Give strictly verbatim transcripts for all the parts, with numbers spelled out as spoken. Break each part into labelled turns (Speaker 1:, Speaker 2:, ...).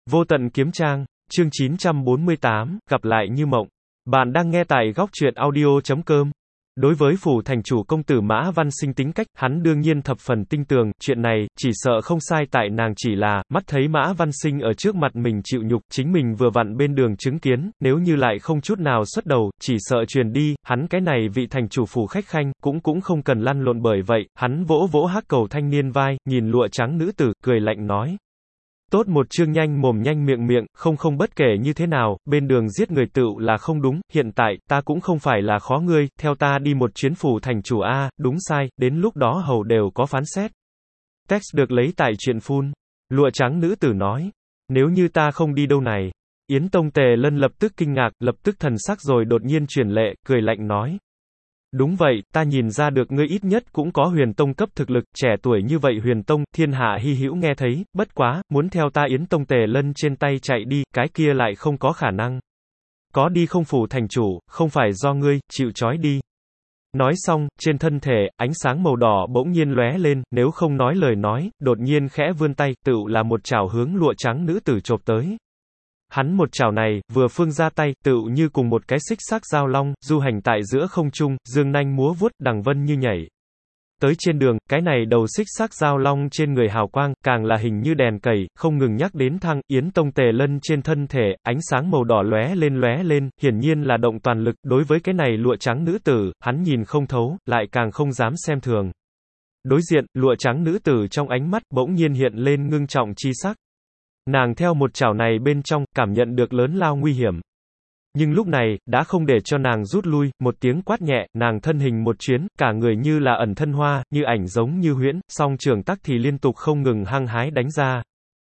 Speaker 1: Vô tận kiếm trang, chương chín trăm bốn mươi tám, gặp lại như mộng. Bạn đang nghe tại góc truyện audio chấm com. Đối với phủ thành chủ công tử Mã Văn Sinh tính cách, hắn đương nhiên thập phần tinh tường, chuyện này, chỉ sợ không sai tại nàng chỉ là, mắt thấy Mã Văn Sinh ở trước mặt mình chịu nhục, chính mình vừa vặn bên đường chứng kiến, nếu như lại không chút nào xuất đầu, chỉ sợ truyền đi, hắn cái này vị thành chủ phủ khách khanh, cũng cũng không cần lăn lộn bởi vậy, hắn vỗ vỗ hắc cầu thanh niên vai, nhìn lụa trắng nữ tử, cười lạnh nói. Tốt một chương nhanh mồm nhanh miệng miệng, không không bất kể như thế nào, bên đường giết người tựu là không đúng, hiện tại, ta cũng không phải là khó ngươi, theo ta đi một chuyến phủ thành chủ A, đúng sai, đến lúc đó hầu đều có phán xét. Text được lấy tại chuyện phun. Lụa trắng nữ tử nói, nếu như ta không đi đâu này. Yến Tông Tề Lân lập tức kinh ngạc, lập tức thần sắc rồi đột nhiên chuyển lệ, cười lạnh nói. Đúng vậy, ta nhìn ra được ngươi ít nhất cũng có huyền tông cấp thực lực, trẻ tuổi như vậy huyền tông, thiên hạ hy hữu nghe thấy, bất quá, muốn theo ta Yến Tông Tề Lân trên tay chạy đi, cái kia lại không có khả năng. Có đi không phủ thành chủ, không phải do ngươi, chịu trói đi. Nói xong, trên thân thể, ánh sáng màu đỏ bỗng nhiên lóe lên, nếu không nói lời nói, đột nhiên khẽ vươn tay, tựu là một chảo hướng lụa trắng nữ tử chộp tới. Hắn một chảo này, vừa phương ra tay, tựu như cùng một cái xích xác dao long, du hành tại giữa không trung, dương nanh múa vuốt, đằng vân như nhảy. Tới trên đường, cái này đầu xích xác dao long trên người hào quang, càng là hình như đèn cầy, không ngừng nhắc đến thăng, Yến Tông Tề Lân trên thân thể, ánh sáng màu đỏ lóe lên lóe lên, hiển nhiên là động toàn lực, đối với cái này lụa trắng nữ tử, hắn nhìn không thấu, lại càng không dám xem thường. Đối diện, lụa trắng nữ tử trong ánh mắt, bỗng nhiên hiện lên ngưng trọng chi sắc. Nàng theo một chảo này bên trong, cảm nhận được lớn lao nguy hiểm. Nhưng lúc này, đã không để cho nàng rút lui, một tiếng quát nhẹ, nàng thân hình một chuyến, cả người như là ẩn thân hoa, như ảnh giống như huyễn, song trường tắc thì liên tục không ngừng hăng hái đánh ra.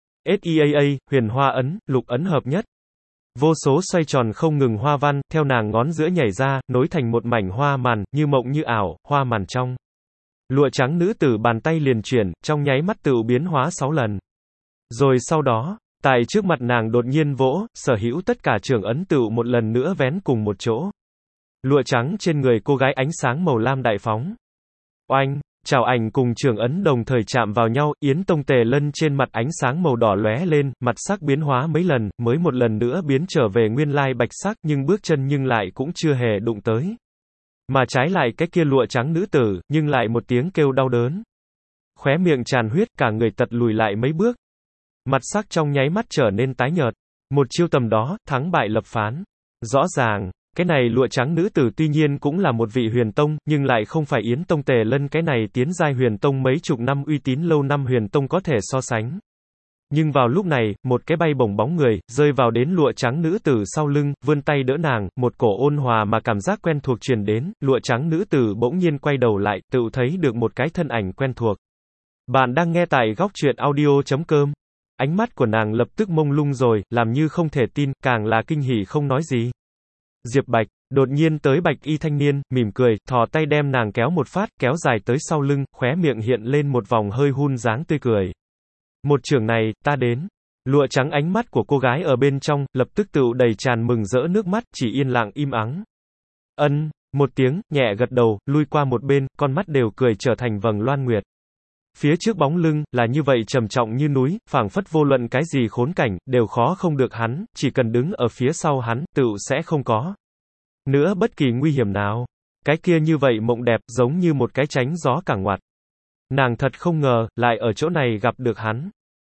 Speaker 1: SEAA, huyền hoa ấn, lục ấn hợp nhất. Vô số xoay tròn không ngừng hoa văn, theo nàng ngón giữa nhảy ra, nối thành một mảnh hoa màn, như mộng như ảo, hoa màn trong. Lụa trắng nữ tử bàn tay liền chuyển, trong nháy mắt tựu biến hóa sáu lần. Rồi sau đó, tại trước mặt nàng đột nhiên vỗ, sở hữu tất cả trường ấn tựu một lần nữa vén cùng một chỗ. Lụa trắng trên người cô gái ánh sáng màu lam đại phóng. Oanh, chào ảnh cùng trường ấn đồng thời chạm vào nhau, Yến Tông Tề Lân trên mặt ánh sáng màu đỏ lóe lên, mặt sắc biến hóa mấy lần, mới một lần nữa biến trở về nguyên lai bạch sắc, nhưng bước chân nhưng lại cũng chưa hề đụng tới. Mà trái lại cái kia lụa trắng nữ tử, nhưng lại một tiếng kêu đau đớn. Khóe miệng tràn huyết, cả người tật lùi lại mấy bước. Mặt sắc trong nháy mắt trở nên tái nhợt. Một chiêu tầm đó, thắng bại lập phán. Rõ ràng, cái này lụa trắng nữ tử tuy nhiên cũng là một vị huyền tông, nhưng lại không phải Yến Tông Tề Lân cái này tiến giai huyền tông mấy chục năm uy tín lâu năm huyền tông có thể so sánh. Nhưng vào lúc này, một cái bay bổng bóng người, rơi vào đến lụa trắng nữ tử sau lưng, vươn tay đỡ nàng, một cổ ôn hòa mà cảm giác quen thuộc truyền đến, lụa trắng nữ tử bỗng nhiên quay đầu lại, tự thấy được một cái thân ảnh quen thuộc. Bạn đang nghe tại góc truyện audio chấm com. Ánh mắt của nàng lập tức mông lung rồi, làm như không thể tin, càng là kinh hỉ không nói gì. Diệp Bạch, đột nhiên tới bạch y thanh niên, mỉm cười, thò tay đem nàng kéo một phát, kéo dài tới sau lưng, khóe miệng hiện lên một vòng hơi hun dáng tươi cười. Một trường này, ta đến. Lụa trắng ánh mắt của cô gái ở bên trong, lập tức tựu đầy tràn mừng rỡ nước mắt, chỉ yên lặng im ắng. Ân, một tiếng, nhẹ gật đầu, lui qua một bên, con mắt đều cười trở thành vầng loan nguyệt. Phía trước bóng lưng, là như vậy trầm trọng như núi, phảng phất vô luận cái gì khốn cảnh, đều khó không được hắn, chỉ cần đứng ở phía sau hắn, tựu sẽ không có nữa bất kỳ nguy hiểm nào. Cái kia như vậy mộng đẹp, giống như một cái tránh gió cảng ngoặt. Nàng thật không ngờ, lại ở chỗ này gặp được hắn.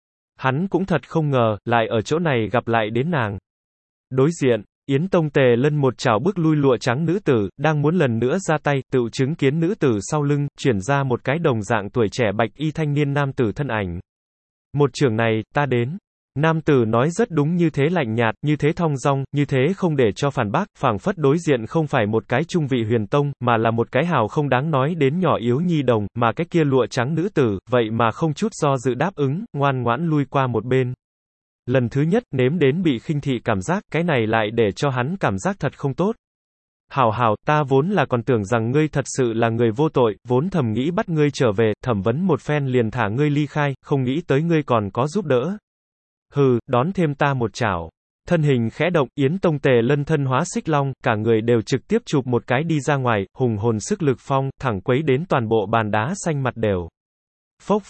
Speaker 1: Hắn cũng thật không ngờ, lại ở chỗ này gặp lại đến nàng. Đối diện, Yến Tông Tề Lân một chảo bước lui lụa trắng nữ tử, đang muốn lần nữa ra tay, tự chứng kiến nữ tử sau lưng, chuyển ra một cái đồng dạng tuổi trẻ bạch y thanh niên nam tử thân ảnh. Một trường này, ta đến. Nam tử nói rất đúng như thế lạnh nhạt, như thế thong dong, như thế không để cho phản bác, phảng phất đối diện không phải một cái trung vị huyền tông, mà là một cái hào không đáng nói đến nhỏ yếu nhi đồng, mà cái kia lụa trắng nữ tử, vậy mà không chút do dự đáp ứng, ngoan ngoãn lui qua một bên. Lần thứ nhất, nếm đến bị khinh thị cảm giác, cái này lại để cho hắn cảm giác thật không tốt. Hảo hảo, ta vốn là còn tưởng rằng ngươi thật sự là người vô tội, vốn thầm nghĩ bắt ngươi trở về, thẩm vấn một phen liền thả ngươi ly khai, không nghĩ tới ngươi còn có giúp đỡ. Hừ, đón thêm ta một chảo. Thân hình khẽ động, Yến Tông Tề Lân thân hóa xích long, cả người đều trực tiếp chụp một cái đi ra ngoài, hùng hồn sức lực phong, thẳng quấy đến toàn bộ bàn đá xanh mặt đều. Phốc phốc.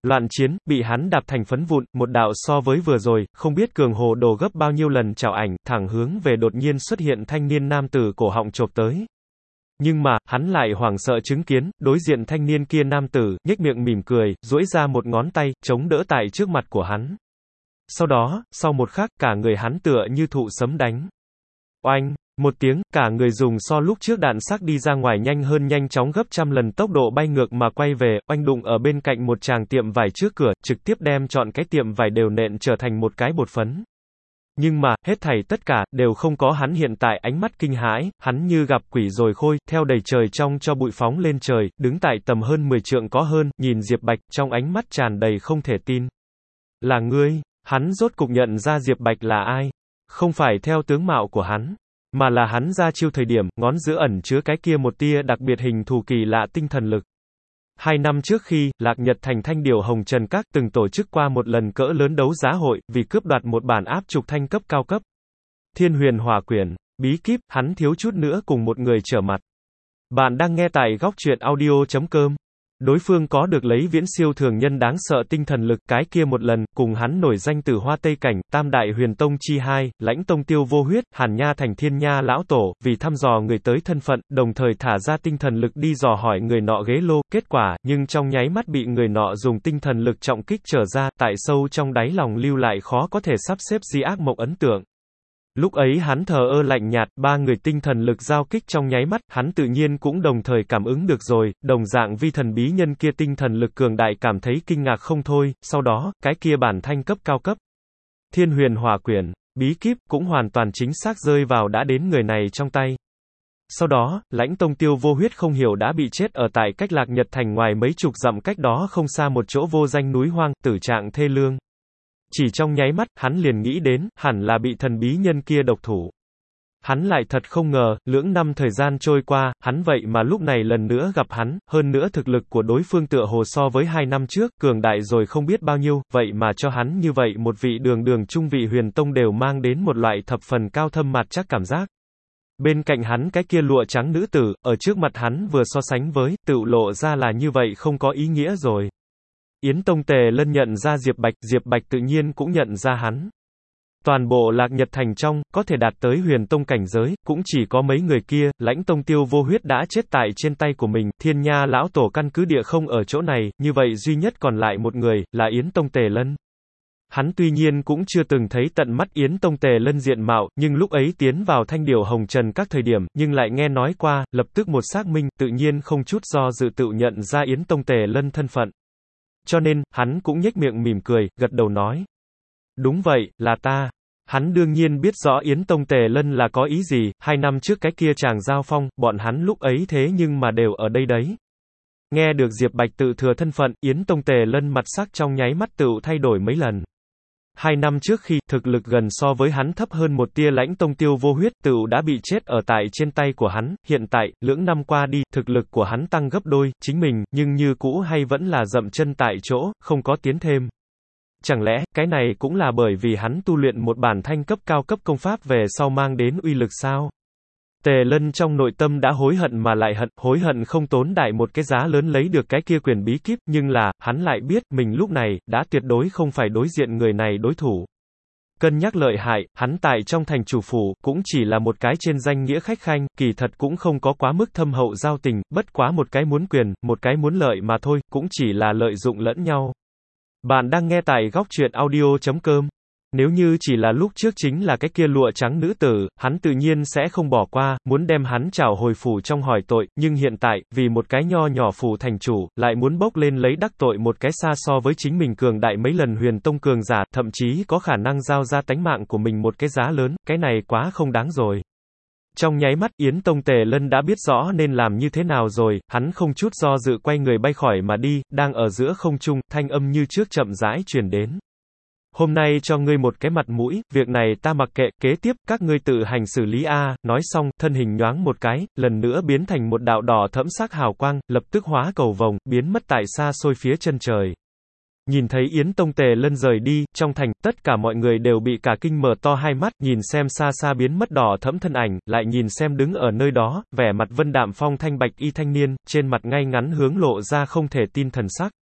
Speaker 1: Loạn chiến, bị hắn đạp thành phấn vụn, một đạo so với vừa rồi, không biết cường hồ đồ gấp bao nhiêu lần chào ảnh, thẳng hướng về đột nhiên xuất hiện thanh niên nam tử cổ họng chộp tới. Nhưng mà, hắn lại hoảng sợ chứng kiến, đối diện thanh niên kia nam tử, nhếch miệng mỉm cười, duỗi ra một ngón tay, chống đỡ tại trước mặt của hắn. Sau đó, sau một khắc, cả người hắn tựa như thụ sấm đánh. Oanh! Một tiếng, cả người dùng so lúc trước đạn sắc đi ra ngoài nhanh hơn nhanh chóng gấp trăm lần tốc độ bay ngược mà quay về, oanh đụng ở bên cạnh một tràng tiệm vải trước cửa, trực tiếp đem chọn cái tiệm vải đều nện trở thành một cái bột phấn. Nhưng mà, hết thảy tất cả, đều không có hắn hiện tại ánh mắt kinh hãi, hắn như gặp quỷ rồi khôi, theo đầy trời trong cho bụi phóng lên trời, đứng tại tầm hơn mười trượng có hơn, nhìn Diệp Bạch, trong ánh mắt tràn đầy không thể tin. Là ngươi, hắn rốt cục nhận ra Diệp Bạch là ai. Không phải theo tướng mạo của hắn, mà là hắn ra chiêu thời điểm, ngón giữa ẩn chứa cái kia một tia đặc biệt hình thù kỳ lạ tinh thần lực. Hai năm trước khi, Lạc Nhật Thành Thanh Điểu Hồng Trần Các từng tổ chức qua một lần cỡ lớn đấu giá hội, vì cướp đoạt một bản áp trục thanh cấp cao cấp. Thiên Huyền Hỏa Quyển, bí kíp, hắn thiếu chút nữa cùng một người trở mặt. Bạn đang nghe tại góc truyện audio chấm com. Đối phương có được lấy viễn siêu thường nhân đáng sợ tinh thần lực, cái kia một lần, cùng hắn nổi danh từ Hoa Tây Cảnh, Tam Đại Huyền Tông chi hai, Lãnh Tông Tiêu Vô Huyết, Hàn Nha Thành Thiên Nha lão tổ, vì thăm dò người tới thân phận, đồng thời thả ra tinh thần lực đi dò hỏi người nọ ghế lô, kết quả, nhưng trong nháy mắt bị người nọ dùng tinh thần lực trọng kích trở ra, tại sâu trong đáy lòng lưu lại khó có thể sắp xếp di ác mộng ấn tượng. Lúc ấy hắn thờ ơ lạnh nhạt, ba người tinh thần lực giao kích trong nháy mắt, hắn tự nhiên cũng đồng thời cảm ứng được rồi, đồng dạng vi thần bí nhân kia tinh thần lực cường đại cảm thấy kinh ngạc không thôi, sau đó, cái kia bản thanh cấp cao cấp. Thiên Huyền Hỏa Quyển, bí kíp, cũng hoàn toàn chính xác rơi vào đã đến người này trong tay. Sau đó, Lãnh Tông Tiêu Vô Huyết không hiểu đã bị chết ở tại cách Lạc Nhật Thành ngoài mấy chục dặm cách đó không xa một chỗ vô danh núi hoang, tử trạng thê lương. Chỉ trong nháy mắt, hắn liền nghĩ đến, hẳn là bị thần bí nhân kia độc thủ. Hắn lại thật không ngờ, lưỡng năm thời gian trôi qua, hắn vậy mà lúc này lần nữa gặp hắn, hơn nữa thực lực của đối phương tựa hồ so với hai năm trước, cường đại rồi không biết bao nhiêu, vậy mà cho hắn như vậy một vị đường đường trung vị huyền tông đều mang đến một loại thập phần cao thâm mạt chắc cảm giác. Bên cạnh hắn cái kia lụa trắng nữ tử, ở trước mặt hắn vừa so sánh với, tự lộ ra là như vậy không có ý nghĩa rồi. Yến Tông Tề Lân nhận ra Diệp Bạch, Diệp Bạch tự nhiên cũng nhận ra hắn. Toàn bộ Lạc Nhật Thành trong, có thể đạt tới huyền tông cảnh giới, cũng chỉ có mấy người kia, Lãnh Tông Tiêu Vô Huyết đã chết tại trên tay của mình, Thiên Nha lão tổ căn cứ địa không ở chỗ này, như vậy duy nhất còn lại một người, là Yến Tông Tề Lân. Hắn tuy nhiên cũng chưa từng thấy tận mắt Yến Tông Tề Lân diện mạo, nhưng lúc ấy tiến vào Thanh Điểu Hồng Trần các thời điểm, nhưng lại nghe nói qua, lập tức một xác minh, tự nhiên không chút do dự tự nhận ra Yến Tông Tề Lân thân phận. Cho nên, hắn cũng nhếch miệng mỉm cười, gật đầu nói. Đúng vậy, là ta. Hắn đương nhiên biết rõ Yến Tông Tề Lân là có ý gì, hai năm trước cái kia chàng giao phong, bọn hắn lúc ấy thế nhưng mà đều ở đây đấy. Nghe được Diệp Bạch tự thừa thân phận, Yến Tông Tề Lân mặt sắc trong nháy mắt tự thay đổi mấy lần. Hai năm trước khi, thực lực gần so với hắn thấp hơn một tia Lãnh Tông Tiêu Vô Huyết tự đã bị chết ở tại trên tay của hắn, hiện tại, lưỡng năm qua đi, thực lực của hắn tăng gấp đôi, chính mình, nhưng như cũ hay vẫn là dậm chân tại chỗ, không có tiến thêm. Chẳng lẽ, cái này cũng là bởi vì hắn tu luyện một bản thanh cấp cao cấp công pháp về sau mang đến uy lực sao? Tề Lân trong nội tâm đã hối hận mà lại hận, hối hận không tốn đại một cái giá lớn lấy được cái kia quyền bí kíp, nhưng là, hắn lại biết, mình lúc này, đã tuyệt đối không phải đối diện người này đối thủ. Cân nhắc lợi hại, hắn tại trong thành chủ phủ, cũng chỉ là một cái trên danh nghĩa khách khanh, kỳ thật cũng không có quá mức thâm hậu giao tình, bất quá một cái muốn quyền, một cái muốn lợi mà thôi, cũng chỉ là lợi dụng lẫn nhau. Bạn đang nghe tại góc truyện audio chấm com. Nếu như chỉ là lúc trước chính là cái kia lụa trắng nữ tử, hắn tự nhiên sẽ không bỏ qua, muốn đem hắn trảo hồi phủ trong hỏi tội, nhưng hiện tại, vì một cái nho nhỏ phủ thành chủ, lại muốn bốc lên lấy đắc tội một cái xa so với chính mình cường đại mấy lần huyền tông cường giả, thậm chí có khả năng giao ra tánh mạng của mình một cái giá lớn, cái này quá không đáng rồi. Trong nháy mắt, Yến Tông Tề Lân đã biết rõ nên làm như thế nào rồi, hắn không chút do dự quay người bay khỏi mà đi, đang ở giữa không trung, thanh âm như trước chậm rãi truyền đến. Hôm nay cho ngươi một cái mặt mũi, việc này ta mặc kệ, kế tiếp, các ngươi tự hành xử lý a. Nói xong, thân hình nhoáng một cái, lần nữa biến thành một đạo đỏ thẫm sắc hào quang, lập tức hóa cầu vồng, biến mất tại xa xôi phía chân trời. Nhìn thấy Yến Tông Tề Lân rời đi, trong thành, tất cả mọi người đều bị cả kinh mở to hai mắt, nhìn xem xa xa biến mất đỏ thẫm thân ảnh, lại nhìn xem đứng ở nơi đó, vẻ mặt vân đạm phong thanh bạch y thanh niên, trên mặt ngay ngắn hướng lộ ra không thể tin thần sắc.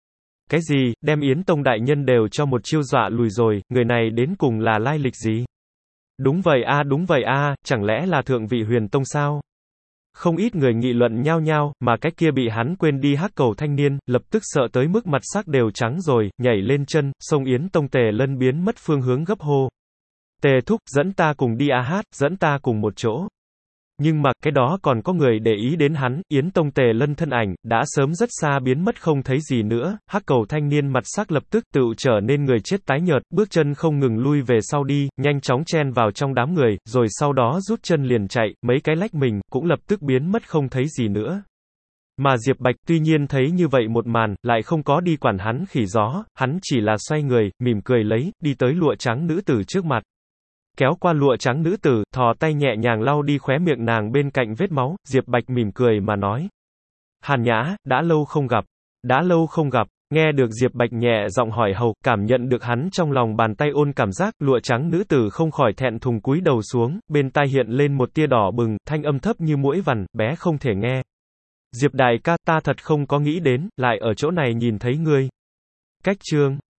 Speaker 1: Cái gì, đem Yến Tông đại nhân đều cho một chiêu dọa lùi rồi, người này đến cùng là lai lịch gì? Đúng vậy a, đúng vậy a, chẳng lẽ là thượng vị Huyền Tông sao? Không ít người nghị luận nhao nhao, mà cái kia bị hắn quên đi hắc cầu thanh niên, lập tức sợ tới mức mặt sắc đều trắng rồi, nhảy lên chân, xông Yến Tông Tề Lân biến mất phương hướng gấp hô. Tề thúc, dẫn ta cùng đi a hát, dẫn ta cùng một chỗ. Nhưng mà, cái đó còn có người để ý đến hắn, Yến Tông Tề Lân thân ảnh, đã sớm rất xa biến mất không thấy gì nữa, hắc cầu thanh niên mặt sắc lập tức tựu trở nên người chết tái nhợt, bước chân không ngừng lui về sau đi, nhanh chóng chen vào trong đám người, rồi sau đó rút chân liền chạy, mấy cái lách mình, cũng lập tức biến mất không thấy gì nữa. Mà Diệp Bạch tuy nhiên thấy như vậy một màn, lại không có đi quản hắn khỉ gió, hắn chỉ là xoay người, mỉm cười lấy, đi tới lụa trắng nữ tử trước mặt. Kéo qua lụa trắng nữ tử, thò tay nhẹ nhàng lau đi khóe miệng nàng bên cạnh vết máu, Diệp Bạch mỉm cười mà nói. Hàn Nhã, đã lâu không gặp, đã lâu không gặp, nghe được Diệp Bạch nhẹ giọng hỏi hầu, cảm nhận được hắn trong lòng bàn tay ôn cảm giác, lụa trắng nữ tử không khỏi thẹn thùng cúi đầu xuống, bên tai hiện lên một tia đỏ bừng, thanh âm thấp như muỗi vằn, bé không thể nghe. Diệp đại ca, ta thật không có nghĩ đến, lại ở chỗ này nhìn thấy ngươi. Cách chương